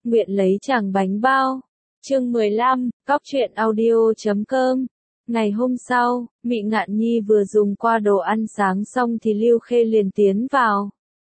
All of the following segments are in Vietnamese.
nguyện lấy chàng bánh bao. Chương 15, Cóc truyện audio.com. Ngày hôm sau, Mị Ngạn Nhi vừa dùng qua đồ ăn sáng xong thì Lưu Khê liền tiến vào.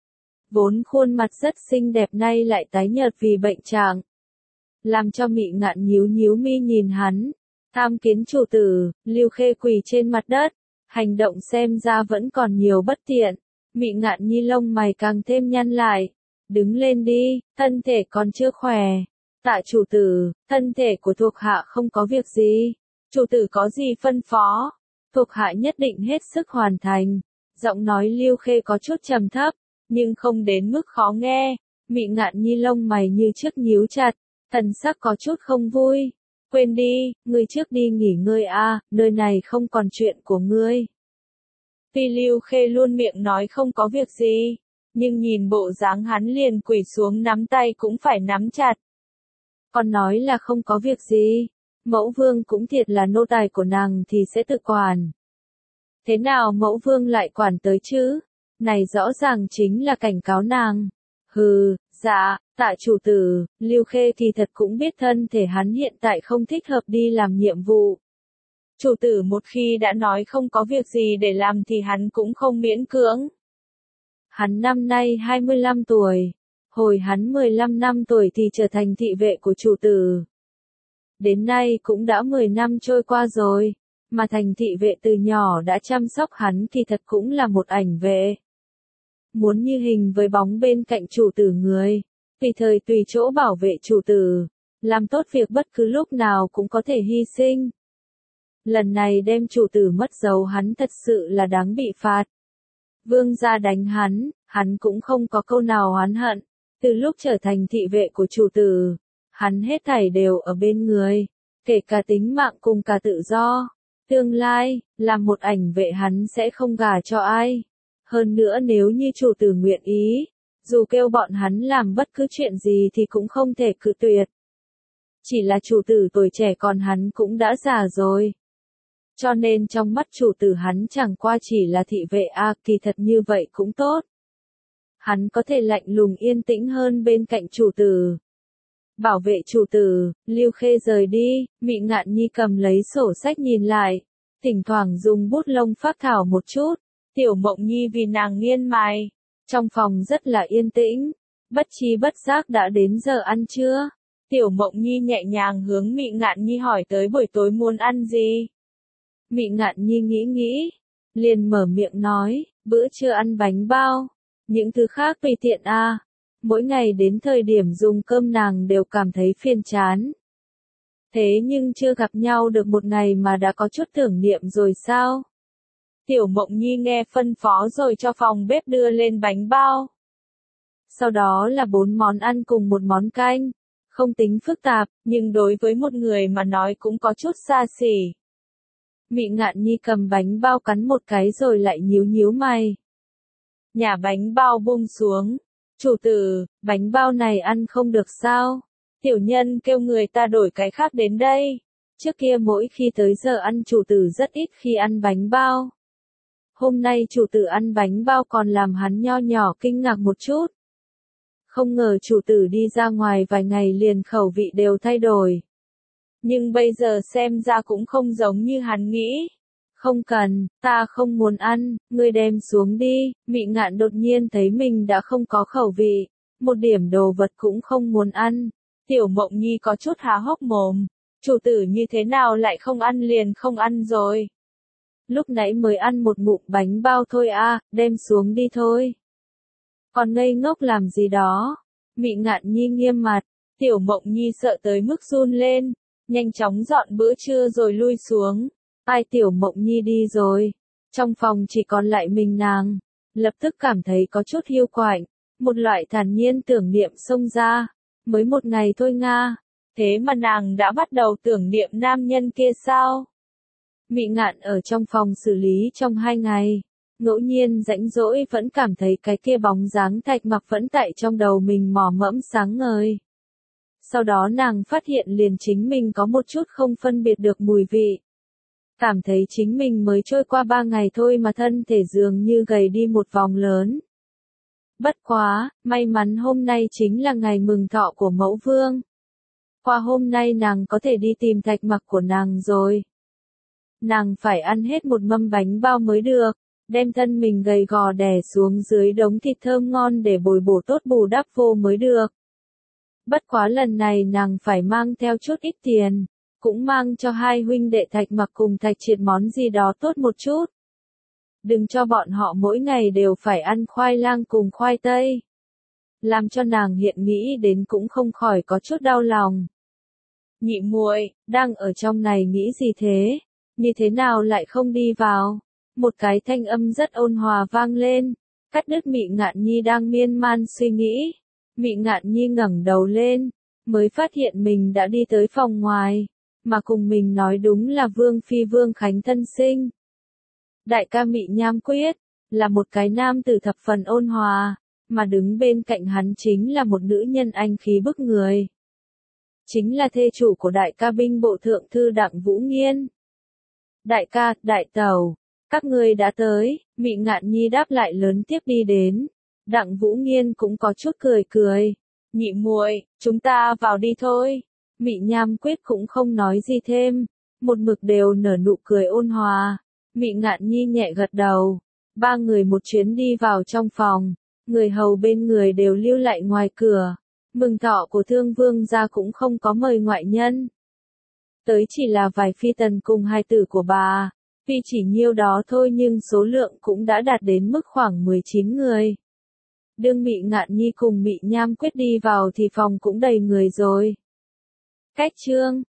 Vốn khuôn mặt rất xinh đẹp nay lại tái nhợt vì bệnh trạng, làm cho Mị Ngạn nhíu nhíu mi nhìn hắn. Tham kiến chủ tử. Lưu Khê quỳ trên mặt đất, hành động xem ra vẫn còn nhiều bất tiện. Mị Ngạn Nhi lông mày càng thêm nhăn lại. Đứng lên đi, thân thể còn chưa khỏe. Tạ chủ tử, thân thể của thuộc hạ không có việc gì. Chủ tử có gì phân phó, thuộc hạ nhất định hết sức hoàn thành. Giọng nói Lưu Khê có chút trầm thấp, nhưng không đến mức khó nghe. Mị Ngạn Nhi lông mày như trước nhíu chặt, thần sắc có chút không vui. Quên đi, ngươi trước đi nghỉ ngơi a, nơi này không còn chuyện của ngươi. Tuy Lưu Khê luôn miệng nói không có việc gì, nhưng nhìn bộ dáng hắn liền quỳ xuống nắm tay cũng phải nắm chặt. Còn nói là không có việc gì, mẫu vương cũng thiệt là nô tài của nàng thì sẽ tự quản. Thế nào mẫu vương lại quản tới chứ? Này rõ ràng chính là cảnh cáo nàng. Hừ, dạ, tạ chủ tử. Lưu Khê thì thật cũng biết thân thể hắn hiện tại không thích hợp đi làm nhiệm vụ. Chủ tử một khi đã nói không có việc gì để làm thì hắn cũng không miễn cưỡng. Hắn năm nay 25 tuổi. Hồi hắn 15 năm tuổi thì trở thành thị vệ của chủ tử. Đến nay cũng đã 10 năm trôi qua rồi, mà thành thị vệ từ nhỏ đã chăm sóc hắn thì thật cũng là một ảnh vệ. Muốn như hình với bóng bên cạnh chủ tử người, tùy thời tùy chỗ bảo vệ chủ tử, làm tốt việc bất cứ lúc nào cũng có thể hy sinh. Lần này đem chủ tử mất dấu hắn thật sự là đáng bị phạt. Vương gia đánh hắn cũng không có câu nào oán hận. Từ lúc trở thành thị vệ của chủ tử, hắn hết thảy đều ở bên người, kể cả tính mạng cùng cả tự do. Tương lai, làm một ảnh vệ hắn sẽ không gả cho ai. Hơn nữa nếu như chủ tử nguyện ý, dù kêu bọn hắn làm bất cứ chuyện gì thì cũng không thể cự tuyệt. Chỉ là chủ tử tuổi trẻ còn hắn cũng đã già rồi. Cho nên trong mắt chủ tử hắn chẳng qua chỉ là thị vệ kỳ thật như vậy cũng tốt. Hắn có thể lạnh lùng yên tĩnh hơn bên cạnh chủ tử. Bảo vệ chủ tử. Lưu Khê rời đi, Mị Ngạn Nhi cầm lấy sổ sách nhìn lại, thỉnh thoảng dùng bút lông phác thảo một chút. Tiểu Mộng Nhi vì nàng nghiên mài. Trong phòng rất là yên tĩnh, bất chi bất giác đã đến giờ ăn trưa. Tiểu Mộng Nhi nhẹ nhàng hướng Mị Ngạn Nhi hỏi tới buổi tối muốn ăn gì. Mị Ngạn Nhi nghĩ, liền mở miệng nói, bữa trưa ăn bánh bao. Những thứ khác tùy tiện mỗi ngày đến thời điểm dùng cơm nàng đều cảm thấy phiền chán. Thế nhưng chưa gặp nhau được một ngày mà đã có chút tưởng niệm rồi sao? Tiểu Mộng Nhi nghe phân phó rồi cho phòng bếp đưa lên bánh bao. Sau đó là 4 món ăn cùng một món canh. Không tính phức tạp, nhưng đối với một người mà nói cũng có chút xa xỉ. Mị Ngạn Nhi cầm bánh bao cắn một cái rồi lại nhíu nhíu mày. Nhả bánh bao buông xuống. Chủ tử, bánh bao này ăn không được sao? Tiểu nhân kêu người ta đổi cái khác đến đây. Trước kia mỗi khi tới giờ ăn chủ tử rất ít khi ăn bánh bao. Hôm nay chủ tử ăn bánh bao còn làm hắn nho nhỏ kinh ngạc một chút. Không ngờ chủ tử đi ra ngoài vài ngày liền khẩu vị đều thay đổi. Nhưng bây giờ xem ra cũng không giống như hắn nghĩ. Không cần, ta không muốn ăn, ngươi đem xuống đi. Mị Ngạn đột nhiên thấy mình đã không có khẩu vị, một điểm đồ vật cũng không muốn ăn. Tiểu Mộng Nhi có chút há hốc mồm, chủ tử như thế nào lại không ăn liền không ăn rồi. Lúc nãy mới ăn một ngụm bánh bao thôi đem xuống đi thôi. Còn ngây ngốc làm gì đó? Mị Ngạn Nhi nghiêm mặt, Tiểu Mộng Nhi sợ tới mức run lên, nhanh chóng dọn bữa trưa rồi lui xuống. Tiểu Mộng Nhi đi rồi, trong phòng chỉ còn lại mình nàng, lập tức cảm thấy có chút hiu quạnh, một loại thản nhiên tưởng niệm xông ra, mới một ngày thôi nga, thế mà nàng đã bắt đầu tưởng niệm nam nhân kia sao? Mị Ngạn ở trong phòng xử lý trong 2 ngày, ngẫu nhiên rãnh rỗi vẫn cảm thấy cái kia bóng dáng Thạch Mặc vẫn tại trong đầu mình mò mẫm sáng ngời. Sau đó nàng phát hiện liền chính mình có một chút không phân biệt được mùi vị. Cảm thấy chính mình mới trôi qua 3 ngày thôi mà thân thể dường như gầy đi một vòng lớn. Bất quá, may mắn hôm nay chính là ngày mừng thọ của mẫu vương. Qua hôm nay nàng có thể đi tìm thạch mặc của nàng rồi. Nàng phải ăn hết một mâm bánh bao mới được, đem thân mình gầy gò đè xuống dưới đống thịt thơm ngon để bồi bổ tốt bù đắp vô mới được. Bất quá lần này nàng phải mang theo chút ít tiền, cũng mang cho hai huynh đệ Thạch Mặc cùng Thạch Triệt món gì đó tốt một chút. Đừng cho bọn họ mỗi ngày đều phải ăn khoai lang cùng khoai tây. Làm cho nàng hiện nghĩ đến cũng không khỏi có chút đau lòng. Nhị muội, đang ở trong này nghĩ gì thế? Như thế nào lại không đi vào? Một cái thanh âm rất ôn hòa vang lên, cắt đứt Mị Ngạn Nhi đang miên man suy nghĩ. Mị Ngạn Nhi ngẩng đầu lên, mới phát hiện mình đã đi tới phòng ngoài, mà cùng mình nói đúng là Vương Phi Vương Khánh thân sinh. Đại ca Mị Nham Quyết, là một cái nam tử thập phần ôn hòa, mà đứng bên cạnh hắn chính là một nữ nhân anh khí bức người. Chính là thê chủ của đại ca binh bộ thượng thư Đặng Vũ Nghiên. Đại ca, đại tẩu, các ngươi đã tới, Mị Ngạn Nhi đáp lại lớn tiếp đi đến. Đặng Vũ Nghiên cũng có chút cười cười. Nhị muội, chúng ta vào đi thôi. Mị Nham Quyết cũng không nói gì thêm, một mực đều nở nụ cười ôn hòa. Mị Ngạn Nhi nhẹ gật đầu. Ba người một chuyến đi vào trong phòng, người hầu bên người đều lưu lại ngoài cửa. Mừng thọ của Thương Vương gia cũng không có mời ngoại nhân. Tới chỉ là vài phi tần cùng hai tử của bà. Tuy chỉ nhiêu đó thôi nhưng số lượng cũng đã đạt đến mức khoảng 19 người. Đương Mị Ngạn Nhi cùng Mị Nham Quyết đi vào thì phòng cũng đầy người rồi. Cách chương